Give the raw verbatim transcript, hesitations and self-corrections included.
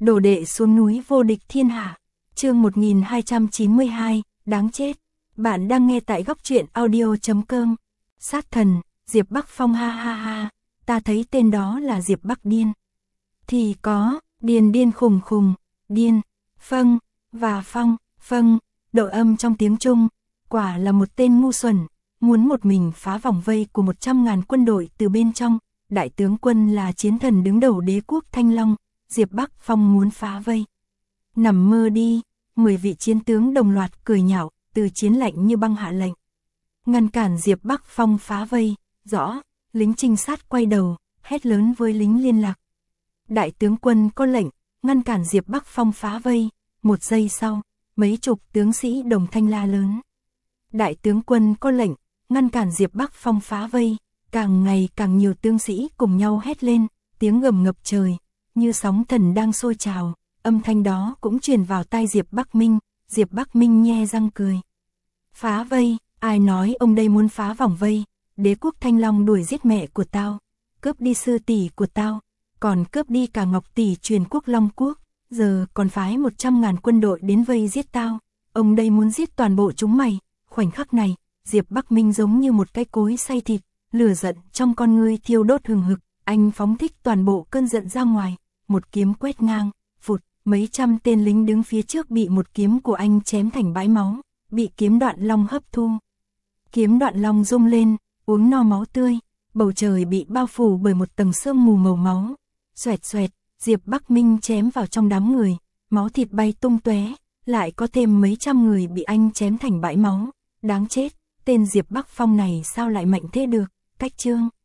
Đồ đệ xuống núi vô địch thiên hạ. Chương một nghìn hai trăm chín mươi hai, đáng chết. Bạn đang nghe tại góc truyện audio chấm com. Sát thần, Diệp Bắc Phong ha ha ha, ta thấy tên đó là Diệp Bắc điên. Thì có, điên điên khùng khùng, điên, phâng, và phong, phâng, độ âm trong tiếng Trung, quả là một tên ngu xuẩn, muốn một mình phá vòng vây của một trăm ngàn quân đội từ bên trong. Đại tướng quân là chiến thần đứng đầu đế quốc Thanh Long, Diệp Bắc Phong muốn phá vây. Nằm mơ đi, mười vị chiến tướng đồng loạt cười nhạo, từ chiến lạnh như băng hạ lệnh. Ngăn cản Diệp Bắc Phong phá vây, rõ, lính trinh sát quay đầu, hét lớn với lính liên lạc. Đại tướng quân có lệnh, ngăn cản Diệp Bắc Phong phá vây, một giây sau, mấy chục tướng sĩ đồng thanh la lớn. Đại tướng quân có lệnh, ngăn cản Diệp Bắc Phong phá vây, càng ngày càng nhiều tướng sĩ cùng nhau hét lên, tiếng gầm ngập trời, như sóng thần đang sôi trào, âm thanh đó cũng truyền vào tai Diệp Bắc Minh, Diệp Bắc Minh nhe răng cười. Phá vây, ai nói ông đây muốn phá vòng vây, đế quốc Thanh Long đuổi giết mẹ của tao, cướp đi sư tỷ của tao, còn cướp đi cả ngọc tỷ truyền quốc Long Quốc, giờ còn phái một trăm ngàn quân đội đến vây giết tao, ông đây muốn giết toàn bộ chúng mày. Khoảnh khắc này, Diệp Bắc Minh giống như một cái cối xay thịt, lửa giận trong con ngươi thiêu đốt hừng hực, anh phóng thích toàn bộ cơn giận ra ngoài, một kiếm quét ngang, phụt, mấy trăm tên lính đứng phía trước bị một kiếm của anh chém thành bãi máu, bị kiếm đoạn long hấp thu. Kiếm đoạn long rung lên, uống no máu tươi, bầu trời bị bao phủ bởi một tầng sương mù màu máu. Xoẹt xoẹt, Diệp Bắc Minh chém vào trong đám người, máu thịt bay tung tóe, lại có thêm mấy trăm người bị anh chém thành bãi máu. Đáng chết, tên Diệp Bắc Phong này sao lại mạnh thế được, cách chương.